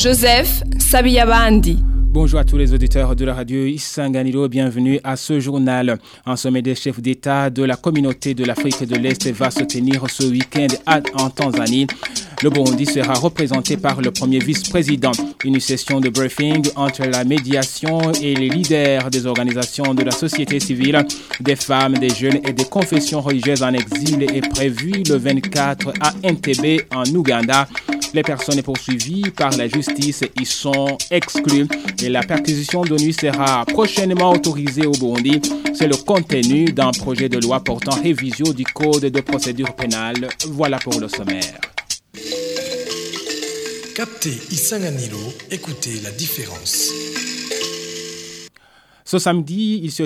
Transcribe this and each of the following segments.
Joseph Sabiyabandi. Bonjour à tous les auditeurs de la radio Isanganiro, bienvenue à ce journal. Un sommet des chefs d'État de la communauté de l'Afrique de l'Est va se tenir ce week-end en Tanzanie. Le Burundi sera représenté par le premier vice-président. Une session de briefing entre la médiation et les leaders des organisations de la société civile, des femmes, des jeunes et des confessions religieuses en exil est prévue le 24 à Entebbe en Ouganda. Les personnes poursuivies par la justice y sont exclues et la perquisition d'ONU sera prochainement autorisée au Burundi. C'est le contenu d'un projet de loi portant révision du code de procédure pénale. Voilà pour le sommaire. Captez Isanganiro, écoutez la différence. Ce samedi, il se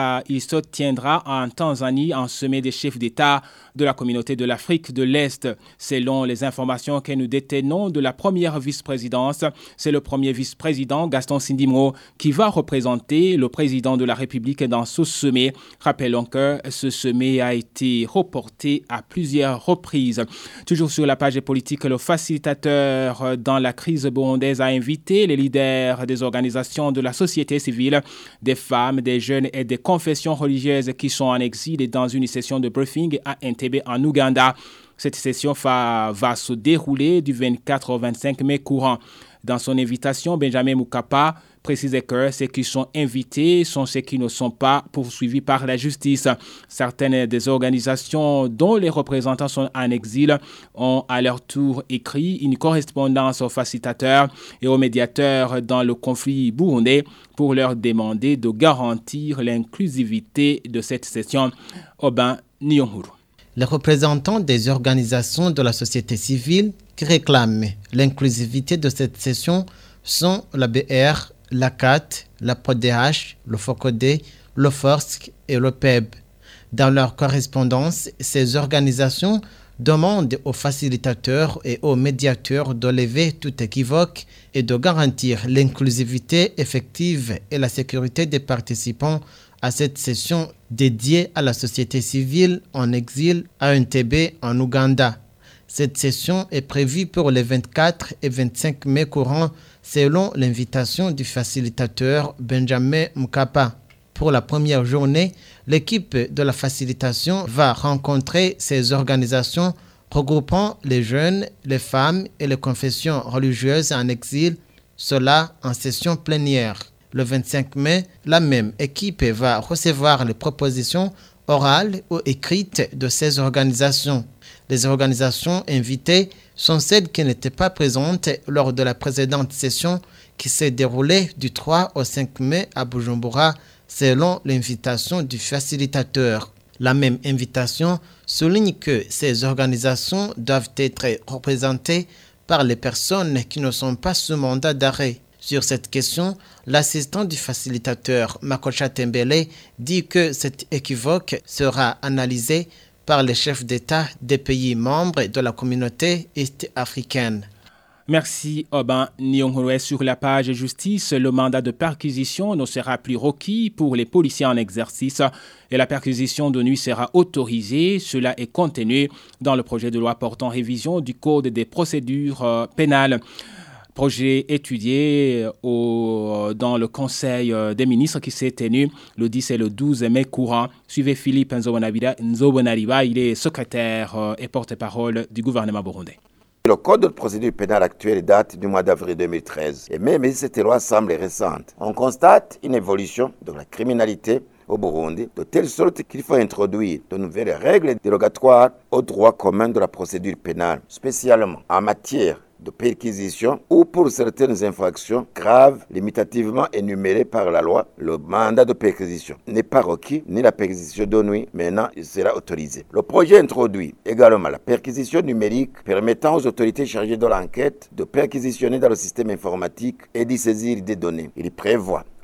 tiendra en Tanzanie un sommet des chefs d'État de la communauté de l'Afrique de l'Est. Selon les informations que nous détenons de la première vice-présidence, c'est le premier vice-président, Gaston Sindimro, qui va représenter le président de la République dans ce sommet. Rappelons que ce sommet a été reporté à plusieurs reprises. Toujours sur la page politique, le facilitateur dans la crise burundaise a invité les leaders des organisations de la société civile, des femmes, des jeunes et des confessions religieuses qui sont en exil et dans une session de briefing à Entebbe en Ouganda. Cette session va se dérouler du 24 au 25 mai courant. Dans son invitation, Benjamin Mkapa précisait que ceux qui sont invités sont ceux qui ne sont pas poursuivis par la justice. Certaines des organisations dont les représentants sont en exil ont à leur tour écrit une correspondance aux facilitateurs et aux médiateurs dans le conflit burundais pour leur demander de garantir l'inclusivité de cette session. Obin Nyonhuru. Les représentants des organisations de la société civile qui réclament l'inclusivité de cette session sont la BR, la CAT, la PRODH, le FOCODE, le FORSC et le PEB. Dans leur correspondance, ces organisations demandent aux facilitateurs et aux médiateurs de lever tout équivoque et de garantir l'inclusivité effective et la sécurité des participants à cette session dédiée à la société civile en exil à Entebbe en Ouganda. Cette session est prévue pour les 24 et 25 mai courants selon l'invitation du facilitateur Benjamin Mkapa. Pour la première journée, l'équipe de la facilitation va rencontrer ces organisations regroupant les jeunes, les femmes et les confessions religieuses en exil, cela en session plénière. Le 25 mai, la même équipe va recevoir les propositions orales ou écrites de ces organisations. Les organisations invitées sont celles qui n'étaient pas présentes lors de la précédente session qui s'est déroulée du 3 au 5 mai à Bujumbura selon l'invitation du facilitateur. La même invitation souligne que ces organisations doivent être représentées par les personnes qui ne sont pas sous mandat d'arrêt. Sur cette question, l'assistant du facilitateur Makocha Tembele dit que cet équivoque sera analysé par les chefs d'État des pays membres de la communauté est-africaine. Merci Obin Nyonghoué. Sur la page justice, le mandat de perquisition ne sera plus requis pour les policiers en exercice et la perquisition de nuit sera autorisée. Cela est contenu dans le projet de loi portant révision du code des procédures pénales. Projet étudié dans le Conseil des ministres qui s'est tenu le 10 et le 12 mai courant. Suivez Philippe Nzobonariba, il est secrétaire et porte-parole du gouvernement burundais. Le code de procédure pénale actuel date du mois d'avril 2013. Et même si cette loi semble récente, on constate une évolution de la criminalité au Burundi, de telle sorte qu'il faut introduire de nouvelles règles dérogatoires au droit commun de la procédure pénale, spécialement en matière de perquisition ou pour certaines infractions graves limitativement énumérées par la loi. Le mandat de perquisition n'est pas requis, ni la perquisition de nuit, maintenant il sera autorisé. Le projet introduit également la perquisition numérique permettant aux autorités chargées de l'enquête de perquisitionner dans le système informatique et d'y saisir des données. Il prévoit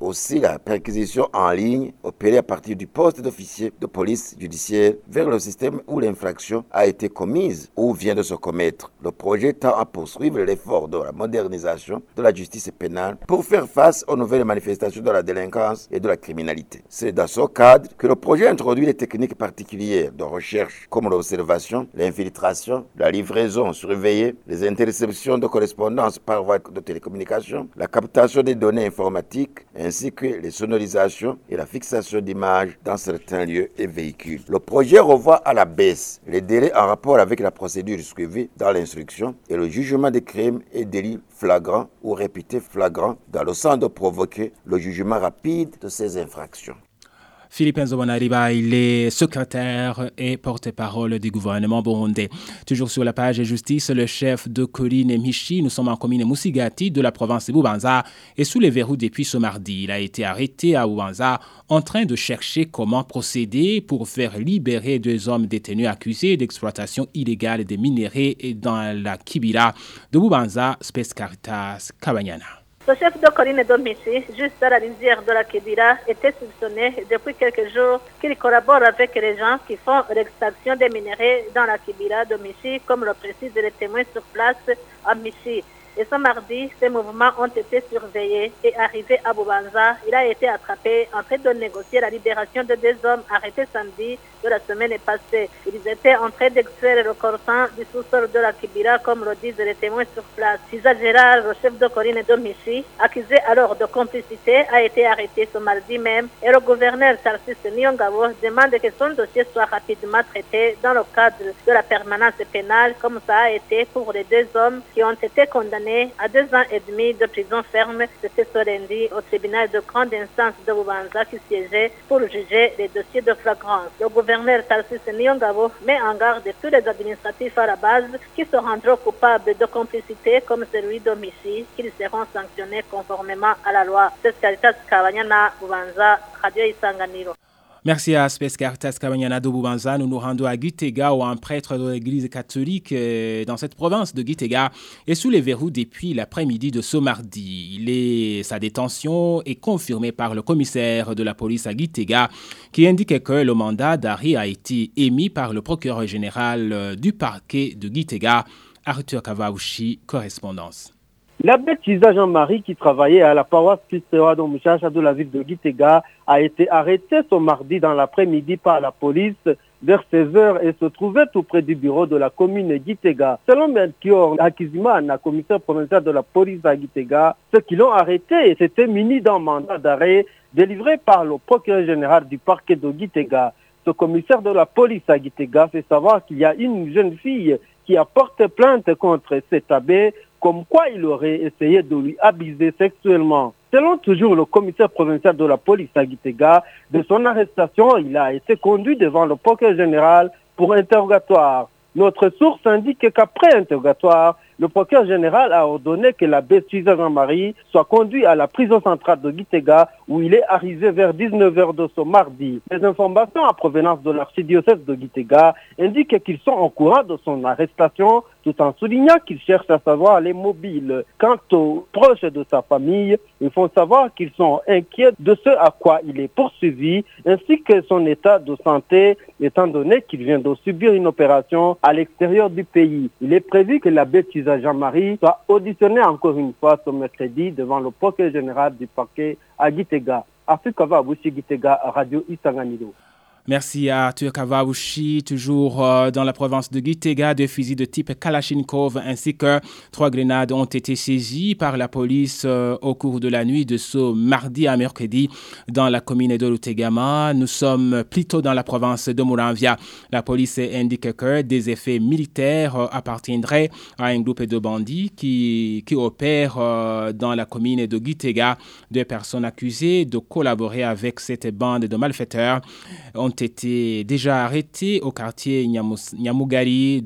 Aussi, la perquisition en ligne opérée à partir du poste d'officier de police judiciaire vers le système où l'infraction a été commise ou vient de se commettre. Le projet tend à poursuivre l'effort de la modernisation de la justice pénale pour faire face aux nouvelles manifestations de la délinquance et de la criminalité. C'est dans ce cadre que le projet introduit des techniques particulières de recherche comme l'observation, l'infiltration, la livraison surveillée, les interceptions de correspondance par voie de télécommunication, la captation des données informatiques ainsi que les sonorisations et la fixation d'images dans certains lieux et véhicules. Le projet revoit à la baisse les délais en rapport avec la procédure suivie dans l'instruction et le jugement des crimes et délits flagrants ou réputés flagrants dans le sens de provoquer le jugement rapide de ces infractions. Philippe Nzobonariba, il est secrétaire et porte-parole du gouvernement burundais. Toujours sur la page justice, le chef de Coline Michi, nous sommes en commune Musigati de la province de Bubanza, est sous les verrous depuis ce mardi. Il a été arrêté à Bubanza en train de chercher comment procéder pour faire libérer 2 hommes détenus accusés d'exploitation illégale des minerais dans la Kibira de Bubanza, Space Caritas Kabanyana. Le chef de Coline Domici, juste à la rivière de la Kibira, était soupçonné depuis quelques jours qu'il collabore avec les gens qui font l'extraction des minéraux dans la Kibira Domici, comme le précisent les témoins sur place à Michi. Et ce mardi, ces mouvements ont été surveillés et arrivé à Bubanza, il a été attrapé en train de négocier la libération de 2 hommes arrêtés samedi de la semaine passée. Ils étaient en train d'extraire le corsan du sous-sol de la Kibira, comme le disent les témoins sur place. Cisa Gérard, le chef de Coline Domichi, accusé alors de complicité, a été arrêté ce mardi même et le gouverneur Tarsis Nyongabo demande que son dossier soit rapidement traité dans le cadre de la permanence pénale, comme ça a été pour les 2 hommes qui ont été condamnés à 2 ans et demi de prison ferme. C'était ce lundi au tribunal de grande instance de Bubanza qui siégeait pour juger les dossiers de flagrance. Le gouverneur Tarsis Nyongabo met en garde tous les administratifs à la base qui se rendront coupables de complicité comme celui d'Omichi, qu'ils seront sanctionnés conformément à la loi. C'est Caritas Kabanyana, Bubanza, Radio Isanganiro. Merci à Space Caritas Kabanyana de Bubanza. Nous nous rendons à Gitega où un prêtre de l'église catholique dans cette province de Gitega est sous les verrous depuis l'après-midi de ce mardi. Sa détention est confirmée par le commissaire de la police à Gitega qui indique que le mandat d'arrêt a été émis par le procureur général du parquet de Gitega, Arthur Kavaouchi, correspondance. L'abbé Cisa Jean-Marie, qui travaillait à la paroisse Christ-Roi Mouchacha de la ville de Gitega, a été arrêté ce mardi dans l'après-midi par la police vers 16h et se trouvait tout près du bureau de la commune Gitega. Selon Melchior Akizimana, commissaire provincial de la police à Gitega, ceux qui l'ont arrêté s'étaient munis d'un mandat d'arrêt délivré par le procureur général du parquet de Gitega. Ce commissaire de la police à Gitega fait savoir qu'il y a une jeune fille qui a porté plainte contre cet abbé, comme quoi il aurait essayé de lui abuser sexuellement. Selon toujours le commissaire provincial de la police à Gitega, de son arrestation, il a été conduit devant le procureur général pour interrogatoire. Notre source indique qu'après interrogatoire, le procureur général a ordonné que l'abbé Cisa Jean-Marie soit conduit à la prison centrale de Gitega où il est arrivé vers 19h de ce mardi. Les informations en provenance de l'archidiocèse de Gitega indiquent qu'ils sont au courant de son arrestation tout en soulignant qu'ils cherchent à savoir les mobiles. Quant aux proches de sa famille, ils font savoir qu'ils sont inquiets de ce à quoi il est poursuivi ainsi que son état de santé étant donné qu'il vient de subir une opération à l'extérieur du pays. Il est prévu que l'abbé Cisa Jean-Marie soit auditionné encore une fois ce mercredi devant le procureur général du parquet à Gitega. Afrika Vabushi Gitega, Radio Isanganiro. Merci à Arthur Kavaouchi, toujours dans la province de Gitega. 2 fusils de type Kalachnikov ainsi que 3 grenades ont été saisies par la police au cours de la nuit de ce mardi à mercredi dans la commune de Lutegama. Nous sommes plutôt dans la province de Muramvia. La police indique que des effets militaires appartiendraient à un groupe de bandits qui opèrent dans la commune de Gitega. 2 personnes accusées de collaborer avec cette bande de malfaiteurs ont été déjà arrêtés au quartier Nyamugari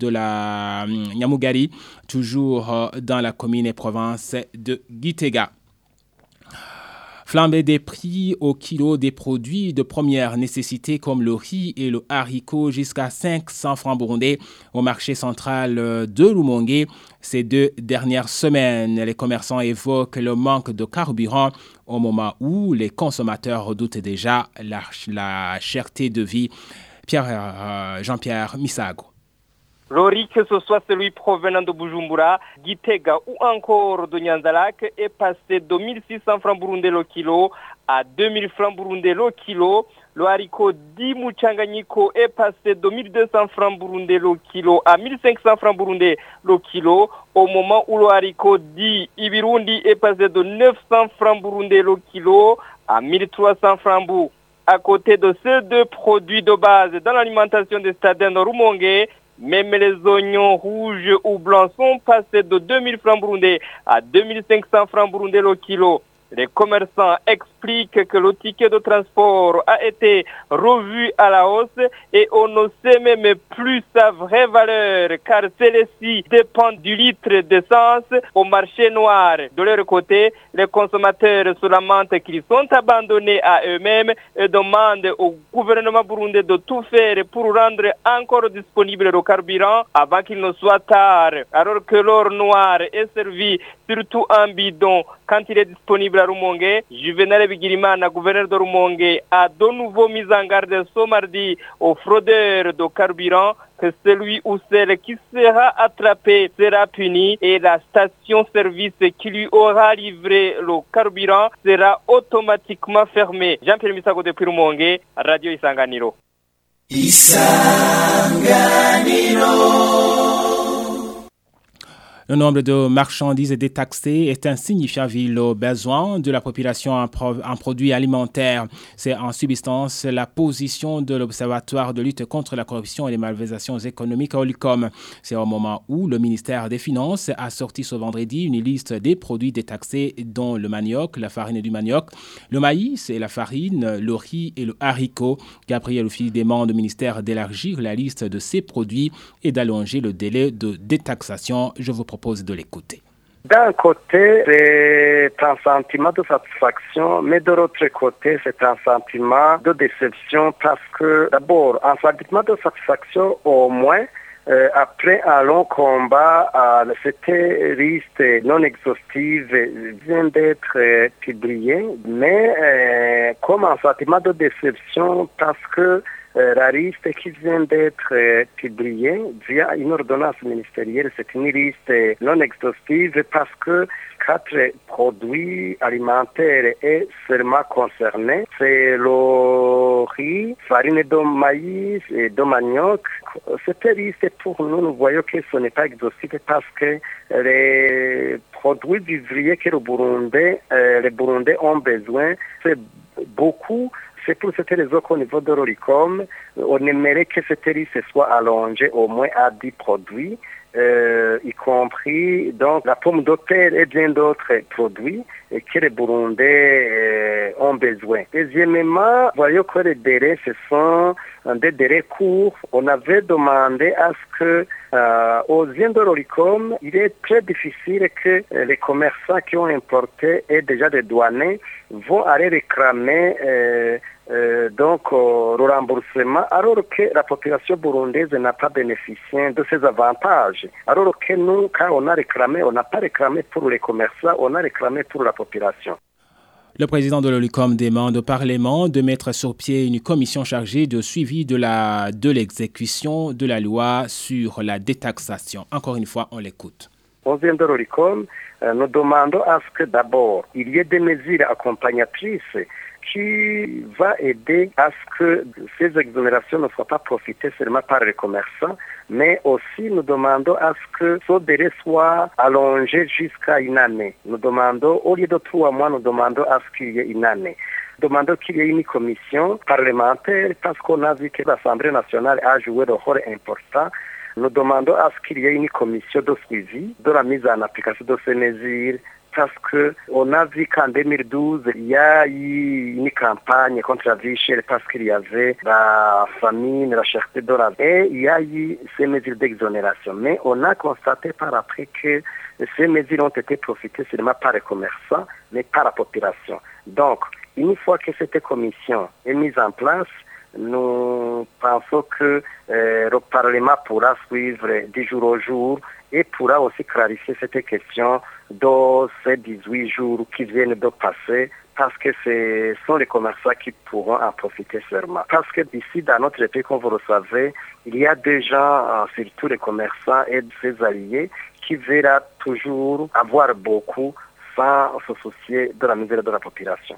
toujours dans la commune et province de Gitega. Flambée des prix au kilo des produits de première nécessité comme le riz et le haricot jusqu'à 500 francs burundais au marché central de Rumonge. Ces 2 dernières semaines, les commerçants évoquent le manque de carburant au moment où les consommateurs redoutent déjà la cherté de vie. Jean-Pierre Misago. Le riz, que ce soit celui provenant de Bujumbura, Gitega ou encore de Nyanzalak, est passé de 1600 francs burundais le kilo à 2000 francs burundais le kilo. Le haricot dit Muchanganyiko est passé de 1200 francs burundais le kilo à 1500 francs burundais le kilo, au moment où le haricot dit Ibirundi est passé de 900 francs burundais le kilo à 1300 francs burundais. À côté de ces 2 produits de base dans l'alimentation des stadiens de Rumonge, même les oignons rouges ou blancs sont passés de 2000 francs burundais à 2500 francs burundais le kilo. Les commerçants expliquent que le ticket de transport a été revu à la hausse et on ne sait même plus sa vraie valeur car celle-ci dépend du litre d'essence au marché noir. De leur côté, les consommateurs se lamentent qu'ils sont abandonnés à eux-mêmes et demandent au gouvernement burundais de tout faire pour rendre encore disponible le carburant avant qu'il ne soit tard. Alors que l'or noir est servi surtout en bidon quand il est disponible à Rumonge, Juvenal Bigirimana, gouverneur de Rumonge, a de nouveau mis en garde ce mardi aux fraudeurs de carburant que celui ou celle qui sera attrapé sera puni et la station-service qui lui aura livré le carburant sera automatiquement fermée. Jean-Pierre Misago depuis Rumonge, Radio Isanganiro. Le nombre de marchandises détaxées est insignifiant vu le besoin de la population en produits alimentaires. C'est en substance la position de l'Observatoire de lutte contre la corruption et les malversations économiques à Olicom. C'est au moment où le ministère des Finances a sorti ce vendredi une liste des produits détaxés dont le manioc, la farine du manioc, le maïs et la farine, le riz et le haricot. Gabriel Oufili demande au ministère d'élargir la liste de ces produits et d'allonger le délai de détaxation. Je vous propose de l'écouter. D'un côté, c'est un sentiment de satisfaction, mais de l'autre côté, c'est un sentiment de déception parce que, d'abord, un sentiment de satisfaction au moins, après un long combat, cette liste non exhaustive vient d'être publiée, mais comme un sentiment de déception parce que la liste qui vient d'être publiée via une ordonnance ministérielle, c'est une liste non exhaustive parce que 4 produits alimentaires est seulement concerné. C'est le riz, farine de maïs et de manioc. Cette liste, pour nous, nous voyons que ce n'est pas exhaustif parce que les produits vivriers que les Burundais ont besoin, c'est beaucoup. C'est pour cette raison qu'au niveau de l'Oricom, on aimerait que cette liste soit allongée au moins à 10 produits, y compris donc la pomme de terre et bien d'autres produits que les Burundais ont besoin. Deuxièmement, voyons que les délais, ce sont des délais courts. On avait demandé à ce que aux yeux de l'Oricom, il est très difficile que les commerçants qui ont importé et déjà des douaniers vont aller réclamer donc le remboursement alors que la population burundaise n'a pas bénéficié de ces avantages. Alors que nous, quand on a réclamé, on n'a pas réclamé pour les commerçants, on a réclamé pour la population. Le président de l'Olicom demande au Parlement de mettre sur pied une commission chargée de suivi de l'exécution de la loi sur la détaxation. Encore une fois, on l'écoute. Au sein de l'Olicom, nous demandons à ce que d'abord, il y ait des mesures accompagnatrices qui va aider à ce que ces exonérations ne soient pas profitées seulement par les commerçants, mais aussi nous demandons à ce que ce délai soit allongé jusqu'à une année. Nous demandons, au lieu de 3 mois, nous demandons à ce qu'il y ait une année. Nous demandons qu'il y ait une commission parlementaire parce qu'on a vu que l'Assemblée nationale a joué un rôle important. Nous demandons à ce qu'il y ait une commission de suivi de la mise en application de ces mesures parce qu'on a vu qu'en 2012, il y a eu une campagne contre la vie chère parce qu'il y avait la famine, la cherté de la vie, et il y a eu ces mesures d'exonération. Mais on a constaté par après que ces mesures ont été profitées seulement par les commerçants, mais par la population. Donc, une fois que cette commission est mise en place, nous pensons que le Parlement pourra suivre du jour au jour et pourra aussi clarifier cette question de ces 18 jours qui viennent de passer, parce que ce sont les commerçants qui pourront en profiter seulement. Parce que d'ici, dans notre pays, comme vous le savez, il y a des gens, surtout les commerçants et ses alliés, qui verront toujours avoir beaucoup sans se soucier de la misère de la population.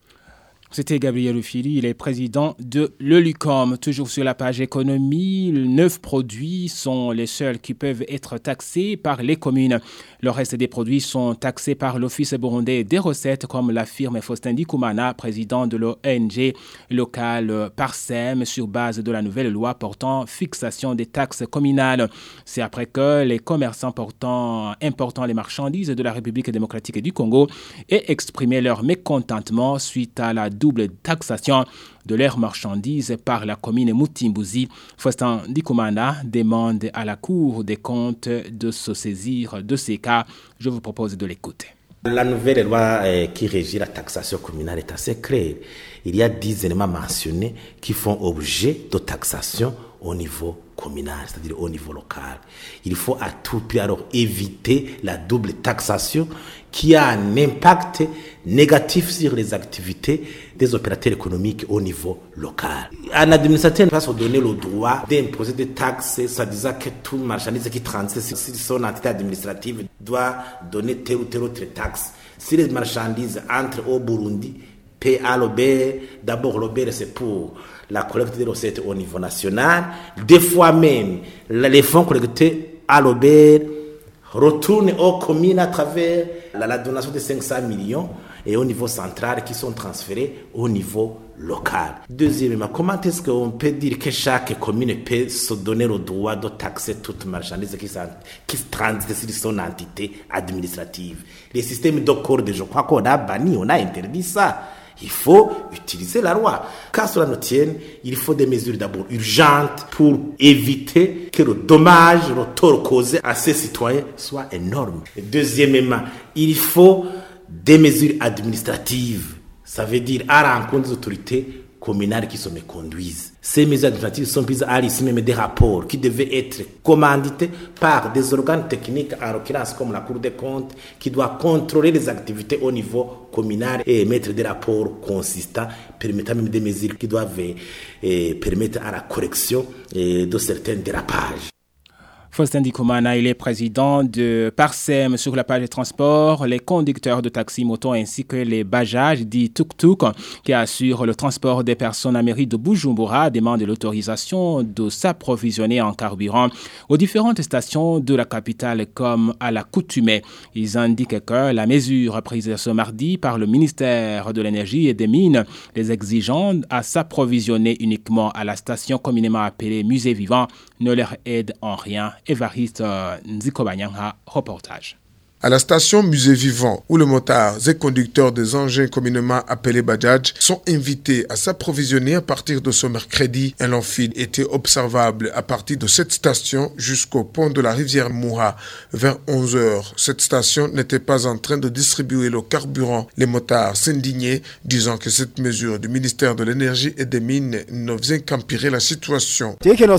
C'était Gabriel Rufiri, il est président de l'Elucom. Toujours sur la page économie, 9 produits sont les seuls qui peuvent être taxés par les communes. Le reste des produits sont taxés par l'Office burundais des recettes, comme l'affirme Faustin Ndikumana, président de l'ONG locale Parsem, sur base de la nouvelle loi portant fixation des taxes communales. C'est après que les commerçants important les marchandises de la République démocratique du Congo aient exprimé leur mécontentement suite à la double taxation de leurs marchandises par la commune Mutimbuzi. Faustin Ndikumana demande à la Cour des comptes de se saisir de ces cas. Je vous propose de l'écouter. La nouvelle loi qui régit la taxation communale est assez claire. Il y a 10 éléments mentionnés qui font objet de taxation au niveau communal, c'est-à-dire au niveau local. Il faut à tout prix alors éviter la double taxation qui a un impact négatif sur les activités des opérateurs économiques au niveau local. Un administrateur va se donner le droit d'imposer des taxes, ça disant que tout marchandise qui transite sur son entité administrative doit donner telle ou telle autre taxe. Si les marchandises entrent au Burundi, paient à l'OBR, d'abord l'OBR c'est pour la collecte des recettes au niveau national. Des fois même, les fonds collectés à l'OBR retournent aux communes à travers la donation de 500 millions et au niveau central qui sont transférés au niveau local. Deuxièmement, comment est-ce qu'on peut dire que chaque commune peut se donner le droit de taxer toute marchandise qui transite sur son entité administrative? Les systèmes de corde, je crois qu'on a banni, on a interdit ça. Il faut utiliser la loi. Qu'à cela ne tienne, il faut des mesures d'abord urgentes pour éviter que le dommage, le tort causé à ces citoyens soit énorme. Et deuxièmement, il faut des mesures administratives. Ça veut dire à la rencontre des autorités communales qui se méconduisent. Ces mesures administratives sont prises à l'issue même des rapports qui devaient être commandités par des organes techniques, en l'occurrence comme la Cour des comptes, qui doit contrôler les activités au niveau communal et émettre des rapports consistants, permettant même des mesures qui doivent permettre à la correction de certains dérapages. Faustin Ndikumana, il est président de Parsem. Sur la page des transports, les conducteurs de taxi moto ainsi que les bajages dits tuk-tuk qui assurent le transport des personnes à mairie de Bujumbura demandent l'autorisation de s'approvisionner en carburant aux différentes stations de la capitale comme à l'accoutumée. Ils indiquent que la mesure prise ce mardi par le ministère de l'Énergie et des Mines les exigeant à s'approvisionner uniquement à la station communément appelée Musée Vivant ne leur aide en rien. Évariste Nzikobanyanga, reportage. À la station Musée Vivant, où les motards et conducteurs des engins communément appelés Bajaj sont invités à s'approvisionner à partir de ce mercredi, un long fil était observable à partir de cette station jusqu'au pont de la rivière Moura. Vers 11h, cette station n'était pas en train de distribuer le carburant. Les motards s'indignaient, disant que cette mesure du ministère de l'Énergie et des Mines ne faisait qu'empirer la situation.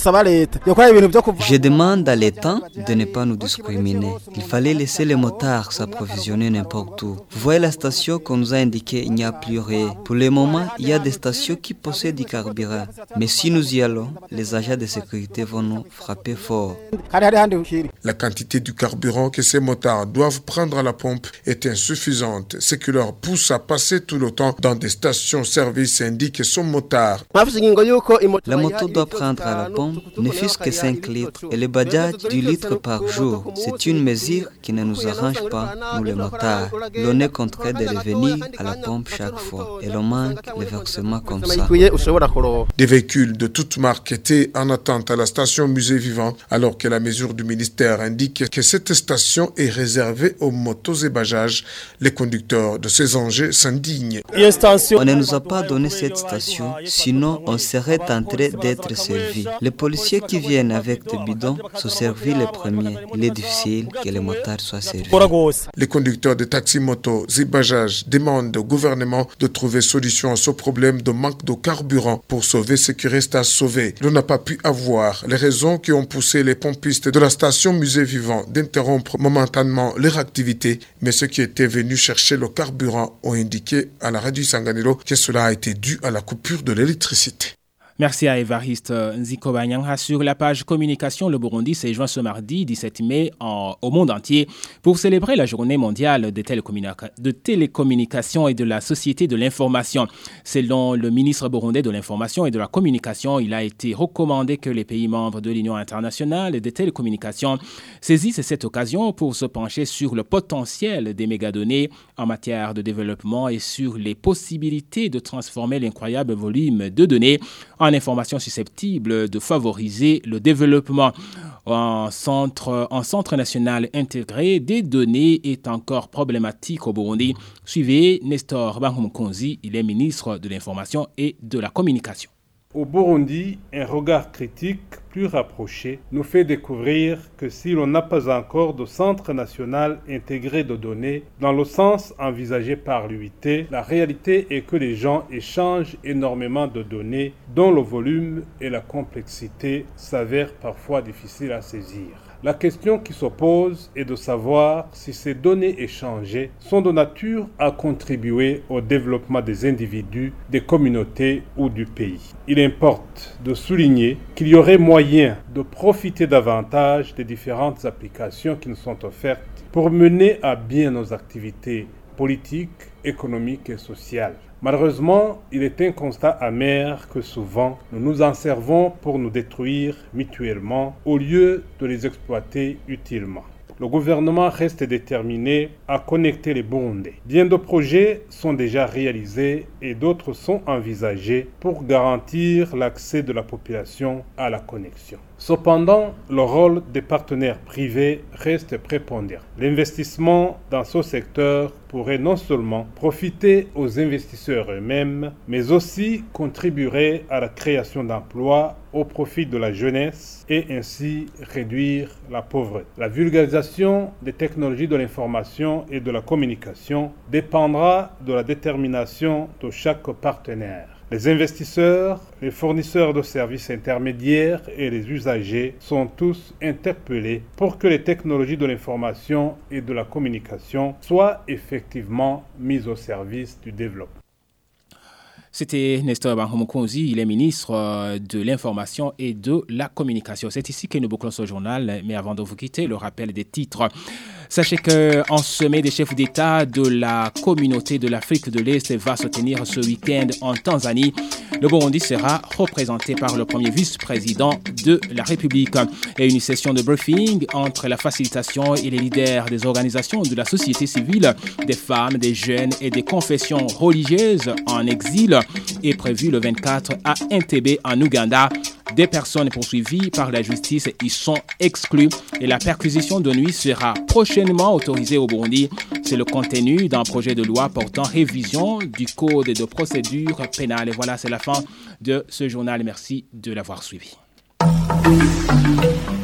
Je demande à l'État de ne pas nous discriminer. Il fallait laisser les motards s'approvisionner n'importe où. Vous voyez la station qu'on nous a indiqué, il n'y a plus rien. Pour le moment, il y a des stations qui possèdent du carburant. Mais si nous y allons, les agents de sécurité vont nous frapper fort. La quantité du carburant que ces motards doivent prendre à la pompe est insuffisante, ce qui leur pousse à passer tout le temps dans des stations-service, indique son motard. La moto doit prendre à la pompe ne fût-ce que 5 litres et le bajaj 10 litres par jour. C'est une mesure qui ne nous arrange pas, nous les motards. L'on est contraint de revenir à la pompe chaque fois et l'on manque le versement comme ça. Des véhicules de toutes marques étaient en attente à la station Musée Vivant alors que la mesure du ministère BR indique que cette station est réservée aux motos et bajages. Les conducteurs de ces engins s'indignent. On ne nous a pas donné cette station, sinon on serait en train d'être servi. Les policiers qui viennent avec des bidons sont servis les premiers. Il est difficile que les motards soient servis. Les conducteurs de taxis-motos et bajages demandent au gouvernement de trouver solution à ce problème de manque de carburant pour sauver ce qui reste à sauver. On n'a pas pu avoir les raisons qui ont poussé les pompistes de la station Musée Vivant d'interrompre momentanément leur activité, mais ceux qui étaient venus chercher le carburant ont indiqué à la radio Isanganiro que cela a été dû à la coupure de l'électricité. Merci à Évariste Nziko Banyanga. Sur la page communication, le Burundi s'est joint ce mardi 17 mai au monde entier pour célébrer la journée mondiale de télécommunications et de la société de l'information. Selon le ministre burundais de l'information et de la communication, il a été recommandé que les pays membres de l'Union internationale des télécommunications saisissent cette occasion pour se pencher sur le potentiel des mégadonnées en matière de développement et sur les possibilités de transformer l'incroyable volume de données en informations susceptibles de favoriser le développement. En centre national intégré des données est encore problématique au Burundi. Suivez Nestor Bahumukonzi, il est ministre de l'Information et de la Communication. Au Burundi, un regard critique plus rapproché nous fait découvrir que si l'on n'a pas encore de centre national intégré de données dans le sens envisagé par l'UIT, la réalité est que les gens échangent énormément de données dont le volume et la complexité s'avèrent parfois difficiles à saisir. La question qui se pose est de savoir si ces données échangées sont de nature à contribuer au développement des individus, des communautés ou du pays. Il importe de souligner qu'il y aurait moyen de profiter davantage des différentes applications qui nous sont offertes pour mener à bien nos activités politiques, économiques et sociales. Malheureusement, il est un constat amer que souvent nous nous en servons pour nous détruire mutuellement au lieu de les exploiter utilement. Le gouvernement reste déterminé à connecter les Burundais. Bien de projets sont déjà réalisés et d'autres sont envisagés pour garantir l'accès de la population à la connexion. Cependant, le rôle des partenaires privés reste prépondérant. L'investissement dans ce secteur pourrait non seulement profiter aux investisseurs eux-mêmes, mais aussi contribuerait à la création d'emplois au profit de la jeunesse et ainsi réduire la pauvreté. La vulgarisation des technologies de l'information et de la communication dépendra de la détermination de chaque partenaire. Les investisseurs, les fournisseurs de services intermédiaires et les usagers sont tous interpellés pour que les technologies de l'information et de la communication soient effectivement mises au service du développement. C'était Nestor Bahumukonzi, il est ministre de l'Information et de la Communication. C'est ici que nous bouclons ce journal, mais avant de vous quitter, le rappel des titres. Sachez qu'en sommet des chefs d'État de la communauté de l'Afrique de l'Est va se tenir ce week-end en Tanzanie. Le Burundi sera représenté par le premier vice-président de la République. Et une session de briefing entre la facilitation et les leaders des organisations de la société civile, des femmes, des jeunes et des confessions religieuses en exil est prévue le 24 à Entebbe en Ouganda. Des personnes poursuivies par la justice y sont exclues et la perquisition de nuit sera prochainement autorisée au Burundi. C'est le contenu d'un projet de loi portant révision du code de procédure pénale. Et voilà, c'est la fin de ce journal. Merci de l'avoir suivi.